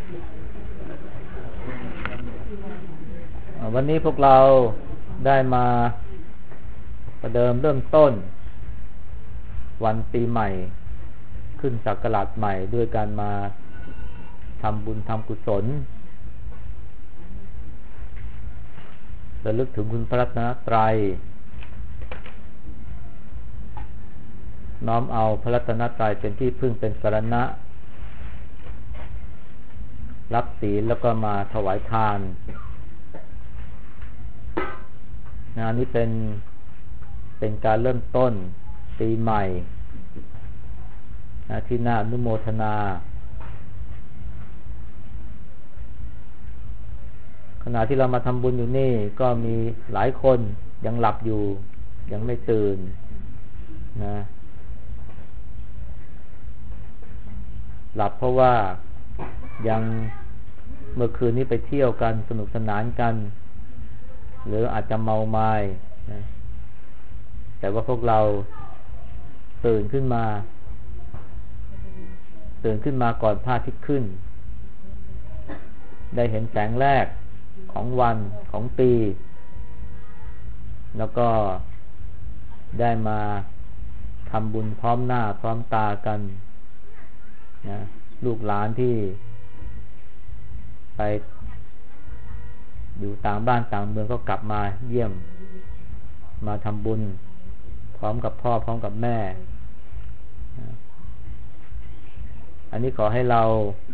วันนี้พวกเราได้มาประเดิมเริ่มต้นวันปีใหม่ขึ้นศักราชใหม่ด้วยการมาทำบุญทำกุศลระลึกถึงคุณพระรัตนตรัยน้อมเอาพระรัตนตรัยเป็นที่พึ่งเป็นสรณะรับศีลแล้วก็มาถวายทานอันนี้เป็นการเริ่มต้นปีใหม่ที่น่าอนุโมทนาขณะที่เรามาทำบุญอยู่นี่ก็มีหลายคนยังหลับอยู่ยังไม่ตื่นนะหลับเพราะว่ายังเมื่อคืนนี้ไปเที่ยวกันสนุกสนานกันหรืออาจจะเมาไม้นะแต่ว่าพวกเราตื่นขึ้นมาก่อนพระอาทิตย์ขึ้นได้เห็นแสงแรกของวันของปีแล้วก็ได้มาทำบุญพร้อมหน้าพร้อมตากันนะลูกหลานที่ไปอยู่ต่างบ้านต่างเมืองก็กลับมาเยี่ยมมาทำบุญพร้อมกับพ่อพร้อมกับแม่อันนี้ขอให้เรา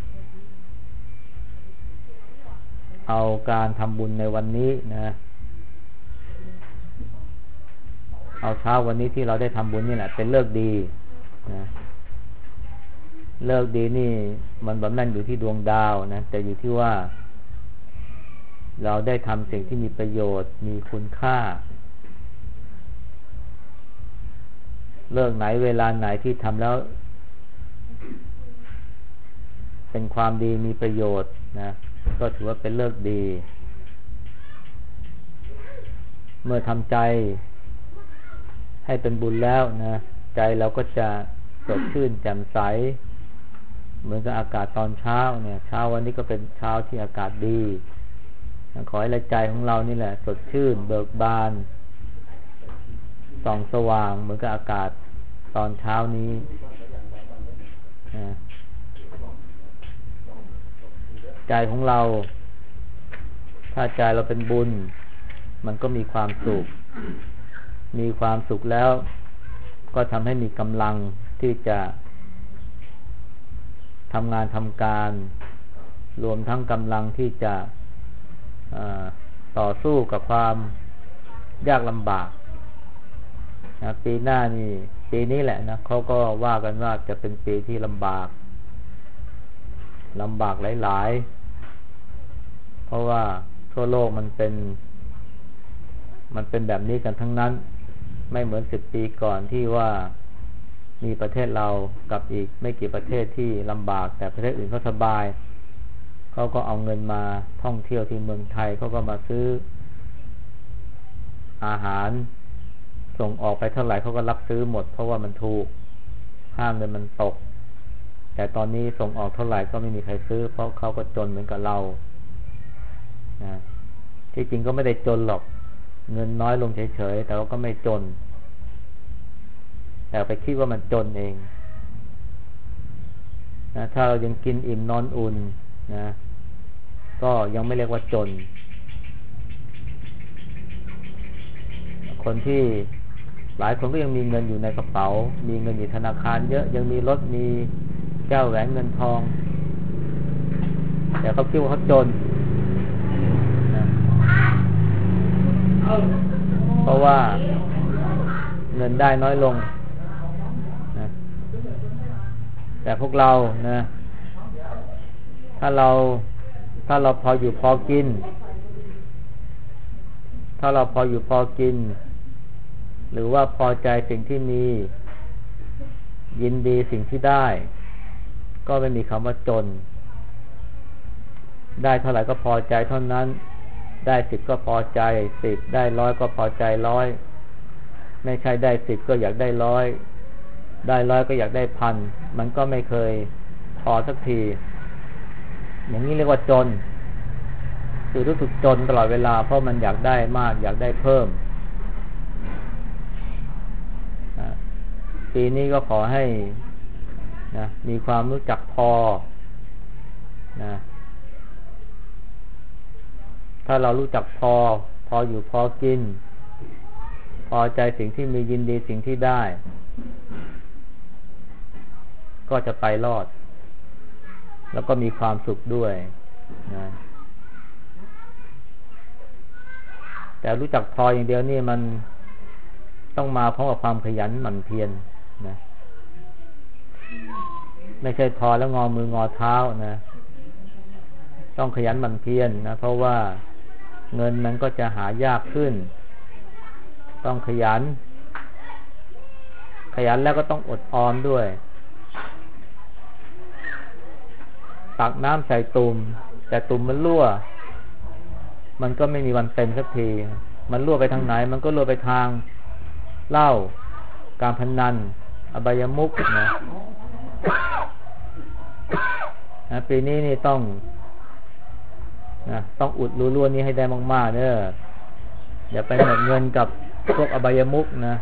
เอาการทำบุญในวันนี้นะเอาเช้าวันนี้ที่เราได้ทำบุญนี่แหละเป็นฤกษ์ดีนะฤกษ์ดีนี่มันแบบนั่นอยู่ที่ดวงดาวนะแต่อยู่ที่ว่าเราได้ทำสิ่งที่มีประโยชน์มีคุณค่าเลิกไหนเวลาไหนที่ทำแล้วเป็นความดีมีประโยชน์นะก็ถือว่าเป็นเลิกดีเมื่อทำใจให้เป็นบุญแล้วนะใจเราก็จะสดชื่นแจ่มใสเหมือนกับอากาศตอนเช้าเนี่ยเช้าวันนี้ก็เป็นเช้าที่อากาศดีขอให้ใจของเรานี่แหละสดชื่นเบิกบานส่องสว่างเหมือนกับอากาศตอนเช้านี้ใจของเราถ้าใจเราเป็นบุญมันก็มีความสุขแล้วก็ทำให้มีกำลังที่จะทำงานทำการรวมทั้งกำลังที่จะต่อสู้กับความยากลำบากนะปีหน้านี่ปีนี้แหละนะเขาก็ว่ากันว่าจะเป็นปีที่ลำบากหลายๆเพราะว่าทั่วโลกมันเป็นแบบนี้กันทั้งนั้นไม่เหมือน10 ปีก่อนที่ว่ามีประเทศเรากับอีกไม่กี่ประเทศที่ลำบากแต่ประเทศอื่นเขาสบายเขาก็เอาเงินมาท่องเที่ยวที่เมืองไทยเขาก็มาซื้ออาหารส่งออกไปเท่าไหร่เขาก็รับซื้อหมดเพราะว่ามันถูกค่าเงินมันตกแต่ตอนนี้ส่งออกเท่าไหร่ก็ไม่มีใครซื้อเพราะเขาก็จนเหมือนกับเรานะที่จริงก็ไม่ได้จนหรอกเงินน้อยลงเฉยๆแต่ว่าก็ไม่จนแต่ไปคิดว่ามันจนเองนะถ้าเรายังกินอิ่มนอนอุ่นนะก็ยังไม่เรียกว่าจนคนที่หลายคนก็ยังมีเงินอยู่ในกระเป๋ามีเงินอยู่ธนาคารเยอะยังมีรถมีแก้วแหวนเงินทองแต่เขาคิดว่าเขาจนนะเพราะว่าเงินได้น้อยลงนะแต่พวกเรานะถ้าเราพออยู่พอกินหรือว่าพอใจสิ่งที่มียินดีสิ่งที่ได้ก็ไม่มีคำว่าจนได้เท่าไหร่ก็พอใจเท่านั้นได้10ก็พอใจ10ได้100ก็พอใจ100ไม่ใช่ได้10ก็อยากได้100ได้100ก็อยากได้1,000มันก็ไม่เคยพอสักทีอย่างนี้เรียกว่าจนคือรู้สึกจนตลอดเวลาเพราะมันอยากได้มากอยากได้เพิ่มปีนี้ก็ขอให้นะมีความรู้จักพอนะถ้าเรารู้จักพออยู่พอกินพอใจสิ่งที่มียินดีสิ่งที่ได้ก็จะไปรอดแล้วก็มีความสุขด้วยนะแต่รู้จักพออย่างเดียวนี่มันต้องมาพร้อมกับความขยันหมั่นเพียรนะไม่ใช่พอแล้วงอมืองอเท้านะต้องขยันหมั่นเพียรนะเพราะว่าเงินมันก็จะหายากขึ้นต้องขยันแล้วก็ต้องอดออมด้วยตักน้ำใส่ตุ่มแต่ตุ่มมันรั่วมันก็ไม่มีวันเต็มสักทีมันรั่วไปทางไหนมันก็รั่วไปทางเหล้าการพนันอบายมุขนะปีนี้นี่ต้องอุดรูรั่วนี้ให้ได้มากๆเด้ออย่าไปหมดเงินกับพวกอบายมุขนะ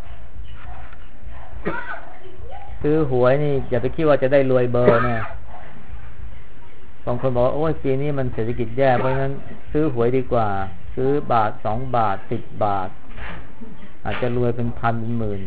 ซื้อหวยนี่อย่าไปคิดว่าจะได้รวยเบอร์นะบางคนบอกว่าโอ้ยปีนี้มันเศรษฐกิจแย่เพราะฉะนั้นซื้อหวยดีกว่าซื้อบาท2 บาท10 บาทอาจจะรวยเป็นพันเป็นหมื่น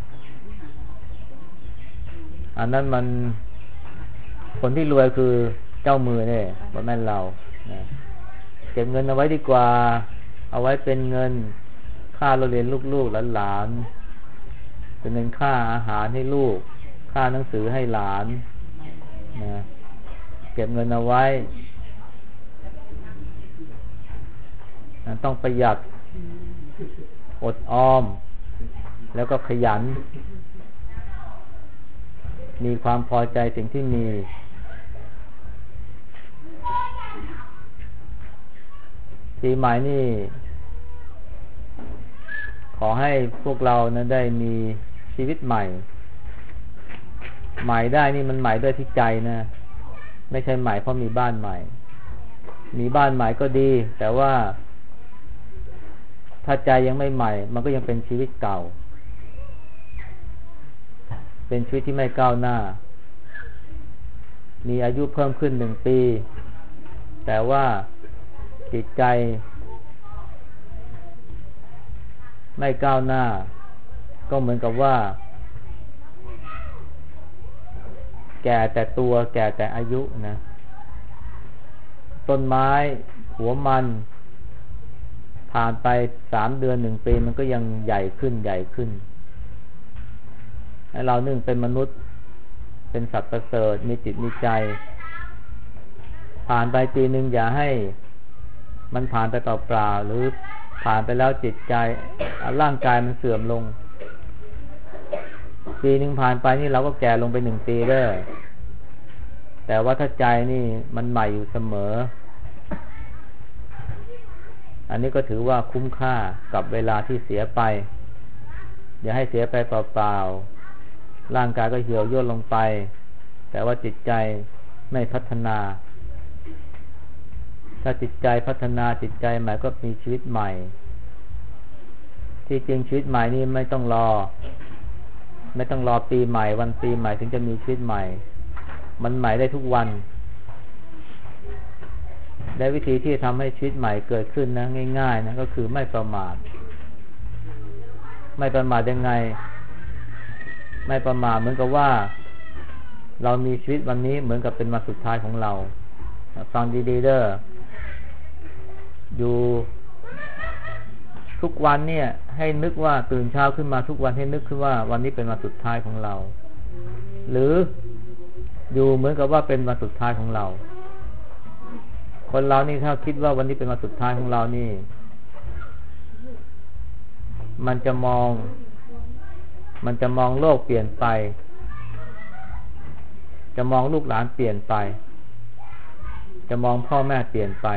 อันนั้นมันคนที่รวยคือเจ้ามือเนี่ยบ่แม่นเรานะเก็บเงินเอาไว้ดีกว่าเอาไว้เป็นเงินค่าเราเรียนลูกๆหลานๆเป็นเงินค่าอาหารให้ลูกค่าหนังสือให้หลานนะเก็บเงินเอาไว้ต้องประหยัดอดออมแล้วก็ขยันมีความพอใจสิ่งที่มีปีใหม่นี่ขอให้พวกเรานะได้มีชีวิตใหม่ได้นี่มันใหม่ด้วยที่ใจนะไม่ใช่ใหม่เพราะมีบ้านใหม่มีบ้านใหม่ก็ดีแต่ว่าถ้าใจยังไม่ใหม่มันก็ยังเป็นชีวิตเก่าเป็นชีวิตที่ไม่ก้าวหน้ามีอายุเพิ่มขึ้น1 ปีแต่ว่าจิตใจไม่ก้าวหน้าก็เหมือนกับว่าแก่แต่ตัวแก่แต่อายุนะต้นไม้หัวมันผ่านไป3 เดือน1 ปีมันก็ยังใหญ่ขึ้นให้เรานึ่งเป็นมนุษย์เป็นสัตว์ประเสริฐมีจิตมีใจผ่านไปปีนึงอย่าให้มันผ่านไปเปล่าๆหรือผ่านไปแล้วจิตใจร่างกายมันเสื่อมลงปีนึงผ่านไปนี่เราก็แก่ลงไป1 ปีได้แต่ว่าถ้าใจนี่มันใหม่อยู่เสมออันนี้ก็ถือว่าคุ้มค่ากับเวลาที่เสียไปอย่าให้เสียไปเปล่าๆร่างกายก็เหี่ยวย่นลงไปแต่ว่าจิตใจไม่พัฒนาถ้าจิตใจพัฒนาจิตใจใหม่ก็มีชีวิตใหม่ที่จริงชีวิตใหม่นี่ไม่ต้องรอปีใหม่วันปีใหม่ถึงจะมีชีวิตใหม่มันใหม่ได้ทุกวันได้วิธีที่ทำให้ชีวิตใหม่เกิดขึ้นนะง่ายๆนะก็คือไม่ประมาทยังไงไม่ประมาทเหมือนกับว่าเรามีชีวิตวันนี้เหมือนกับเป็นวันสุดท้ายของเราฟังดีๆเด้ออยู่ทุกวันเนี่ยให้นึกว่าตื่นเช้าขึ้นมาทุกวันให้นึกขึ้นว่าวันนี้เป็นวันสุดท้ายของเราหรืออยู่เหมือนกับว่าเป็นวันสุดท้ายของเราคนเรานี่ถ้าคิดว่าวันนี้เป็นวันสุดท้ายของเรานี่มันจะมองโลกเปลี่ยนไปจะมองลูกหลานเปลี่ยนไปจะมองพ่อแม่เปลี่ยนไป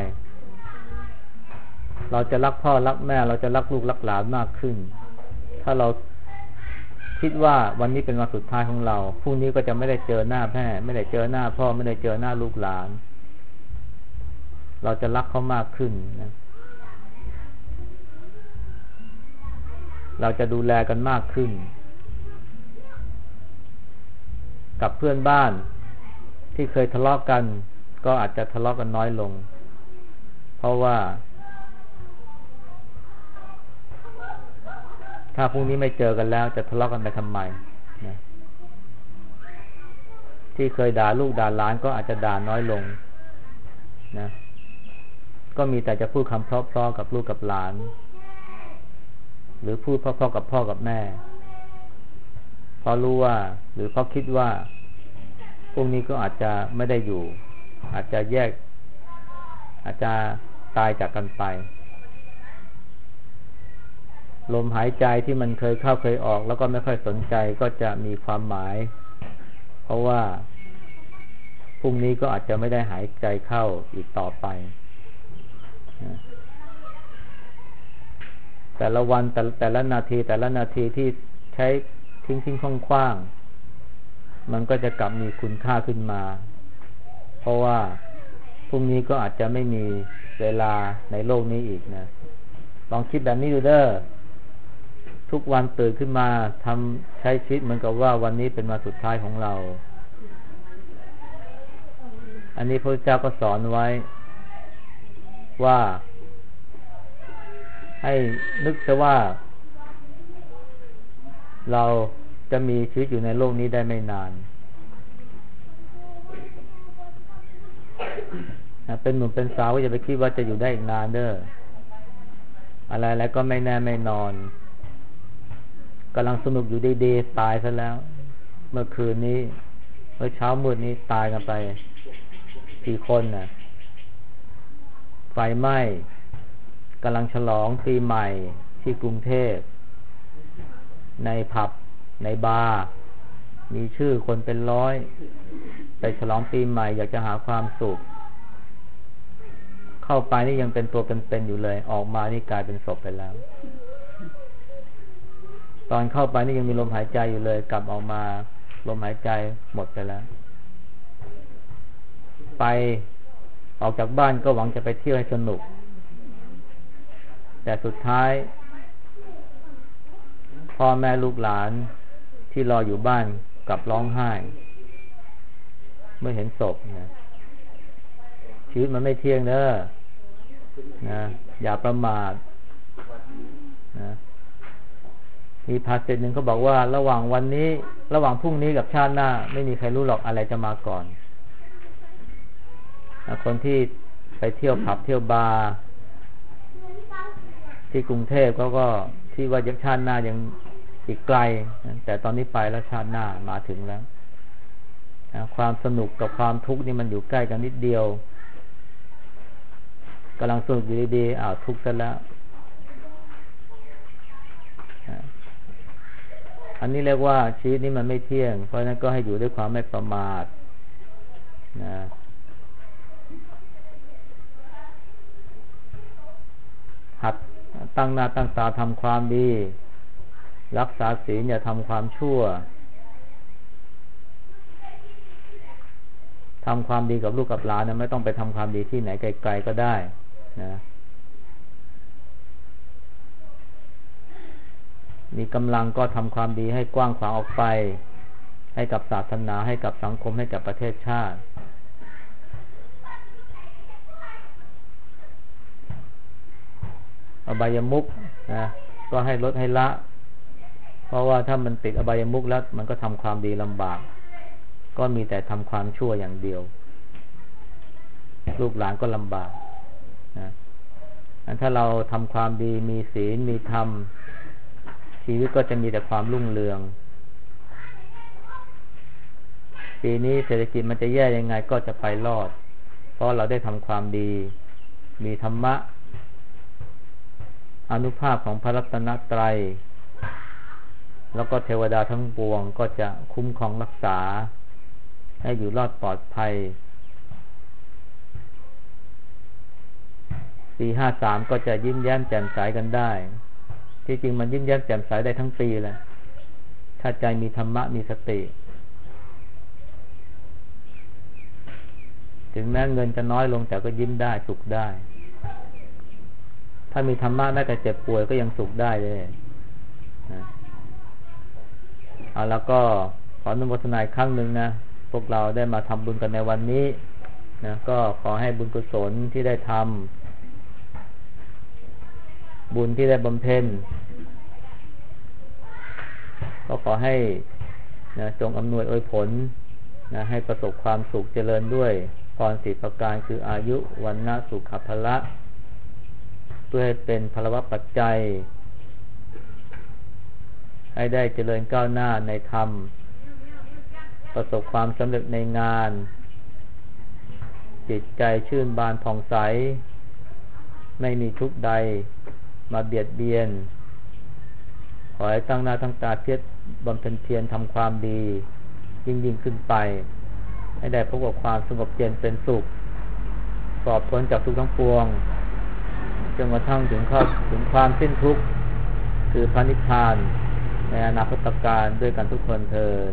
เราจะรักพ่อรักแม่เราจะรักลูกรักหลานมากขึ้นถ้าเราคิดว่าวันนี้เป็นวันสุดท้ายของเราพรุ่งนี้ก็จะไม่ได้เจอหน้าแม่ไม่ได้เจอหน้าพ่อไม่ได้เจอหน้าลูกหลานเราจะรักเขามากขึ้นนะเราจะดูแลกันมากขึ้นกับเพื่อนบ้านที่เคยทะเลาะกันก็อาจจะทะเลาะกันน้อยลงเพราะว่าถ้าพรุ่งนี้ไม่เจอกันแล้วจะทะเลาะกันไปทำไมนะที่เคยด่าลูกด่าหลานก็อาจจะด่าน้อยลงนะก็มีแต่จะพูดคำเพราะๆกับลูกกับหลานหรือพูดเพราะๆกับพ่อกับแม่เพราะรู้ว่าหรือเพราะคิดว่าพรุ่งนี้ก็อาจจะไม่ได้อยู่อาจจะแยกอาจจะตายจากกันไปลมหายใจที่มันเคยเข้าเคยออกแล้วก็ไม่ค่อยสนใจก็จะมีความหมายเพราะว่าพรุ่งนี้ก็อาจจะไม่ได้หายใจเข้าอีกต่อไปแต่ละวันแต่ละนาทีที่ใช้ทิ้งขว้างมันก็จะกลับมีคุณค่าขึ้นมาเพราะว่าพรุ่งนี้ก็อาจจะไม่มีเวลาในโลกนี้อีกนะลองคิดแบบนี้ดูเด้อทุกวันตื่นขึ้นมาใช้ชีวิตเหมือนกับว่าวันนี้เป็นวันสุดท้ายของเราอันนี้พระเจ้าก็สอนไว้ว่าให้นึกซะว่าเราจะมีชีวิตอยู่ในโลกนี้ได้ไม่นานเป็นหนุ่มเป็นสาวก็อย่าไปคิดว่าจะอยู่ได้อีกนานเด้ออะไรๆก็ไม่แน่ไม่นอนกำลังสนุกอยู่ดีๆตายซะแล้วเมื่อคืนนี้เมื่อเช้ามืดนี้ตายกันไปกี่คนน่ะไฟไหม้กำลังฉลองปีใหม่ที่กรุงเทพในผับในบาร์มีชื่อคนเป็นร้อยไปฉลองปีใหม่อยากจะหาความสุขเข้าไปนี่ยังเป็นตัวเป็นๆอยู่เลยออกมานี่กลายเป็นศพไปแล้วตอนเข้าไปนี่ยังมีลมหายใจอยู่เลยกลับออกมาลมหายใจหมดไปแล้วไปออกจากบ้านก็หวังจะไปเที่ยวให้สนุกแต่สุดท้ายพ่อแม่ลูกหลานที่รออยู่บ้านกลับร้องไห้เมื่อเห็นศพนะชีวิตมันไม่เที่ยงเด้อนะอย่าประมาทนะมีภาษิตหนึ่งเขาบอกว่าระหว่างพรุ่งนี้กับชาติหน้าไม่มีใครรู้หรอกอะไรจะมาก่อนคนที่ไปเที่ยวผับเที่ยวบาร์ที่กรุงเทพก็ที่ว่ายังชาติหน้ายังอีกไกลแต่ตอนนี้ไปแล้วชาติหน้ามาถึงแล้วความสนุกกับความทุกข์นี่มันอยู่ใกล้กันนิดเดียวกำลังสนุกอยู่ดีๆทุกข์ซะแล้วอันนี้เรียกว่าชีวิตนี้มันไม่เที่ยงเพราะฉะนั้นก็ให้อยู่ด้วยความไม่ประมาทนะหัดตั้งหน้าตั้งตาทำความดีรักษาศีลอย่าทำความชั่วทำความดีกับลูกกับหลานนะไม่ต้องไปทำความดีที่ไหนไกลๆก็ได้นะมีกำลังก็ทำความดีให้กว้างขวางออกไปให้กับศาสนาให้กับสังคมให้กับประเทศชาติอบายมุขนะก็ให้ลดให้ละเพราะว่าถ้ามันติดอบายมุขแล้วมันก็ทำความดีลำบากก็มีแต่ทำความชั่วอย่างเดียวลูกหลานก็ลำบากนะถ้าเราทำความดีมีศีลมีธรรมชีวิตก็จะมีแต่ความรุ่งเรืองปีนี้เศรษฐกิจมันจะแย่ยังไงก็จะไปรอดเพราะเราได้ทำความดีมีธรรมะอานุภาพของพระรัตนตรัยแล้วก็เทวดาทั้งปวงก็จะคุ้มครองรักษาให้อยู่รอดปลอดภัยปี53ก็จะยิ้มแย้มแจ่มใสกันได้ที่จริงมันยิ้มแย้มแจ่มใสได้ทั้งปีแหละถ้าใจมีธรรมะมีสติถึงแม้เงินจะน้อยลงแต่ก็ยิ้มได้สุขได้ถ้ามีธรรมะแม้แต่เจ็บป่วยก็ยังสุขได้เลยนะแล้วก็ขออนุโมทนาอีกครั้งหนึ่งนะพวกเราได้มาทำบุญกันในวันนี้นะก็ขอให้บุญกุศลที่ได้ทำบุญที่ได้บำเพ็ญก็ขอให้นะจงอำนวยอวยผลนะให้ประสบความสุขเจริญด้วยพร4ประการคืออายุวันนะสุขภละเพื่อให้เป็นพลวะปัจจัยให้ได้เจริญก้าวหน้าในธรรมประสบความสำเร็จในงานจิตใจชื่นบานผ่องใสไม่มีทุกข์ใดมาเบียดเบียนขอให้ตั้งหน้าตั้งตาเพียรบำเพ็ญเพียรทำความดียิ่งขึ้นไปให้ได้พบกับความสงบเย็นเป็นสุขปลอดพ้นจากทุกข์ทั้งปวงจนกระทั่งถึงความสิ้นทุกข์คือพระนิพพานในอนาคตการด้วยกันทุกคนเทอญ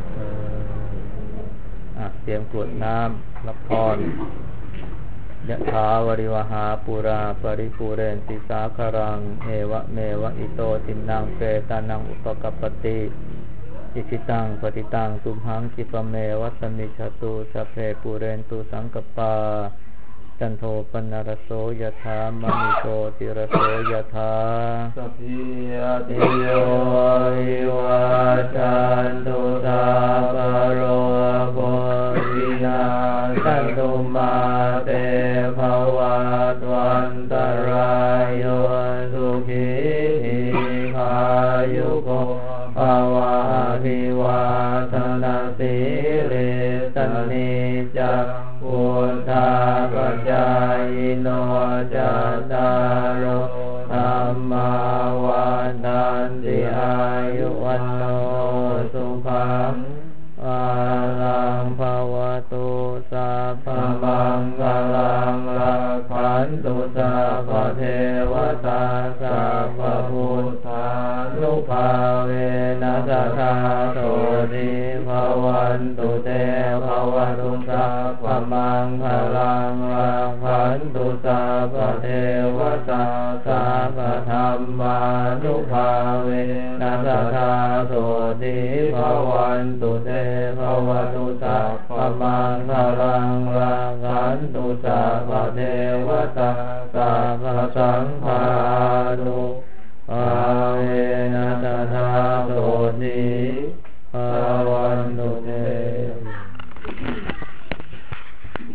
เตรียมกรวดน้ำรับพรยะถาวริวหาปุราปริปุเรนติสาคารังเอวะเมวะอิโตทินังเปตานังอุปกัปปติอิชิตังปฏิตังตุมหังคิปะเมวัสมิจฉตุสัพเพปุเรนตุสังกปาจันโทปนรโสยถามณิโชติรโสยถาสัพพิติโยวิวัจจันตุสัพพะโรโควินาศตุมาเตภวัตวันตรายโยสุขีทีขายุโกภวะอภิวาทนาสิริสนิจังพุทธาปัจจายโนจัตตารโอธัมมาวันตันติอายุวันโนสุขังอาลังภวตุสัพพมังคลังรักขันตุสัพพเทวตาสัพพพุทธานุภาเวนัสสะโสติภวันตุเตภวตุสัพพมังคลังรักขันตุสัพพเทวตาสัพพธัมมานุภาเวนัสสะโสติภวันตุเตภวตุสัพพมังคลังรักขันตุสัพพเทวตาสัพพสังฆานุภาเวนัสสะโสติ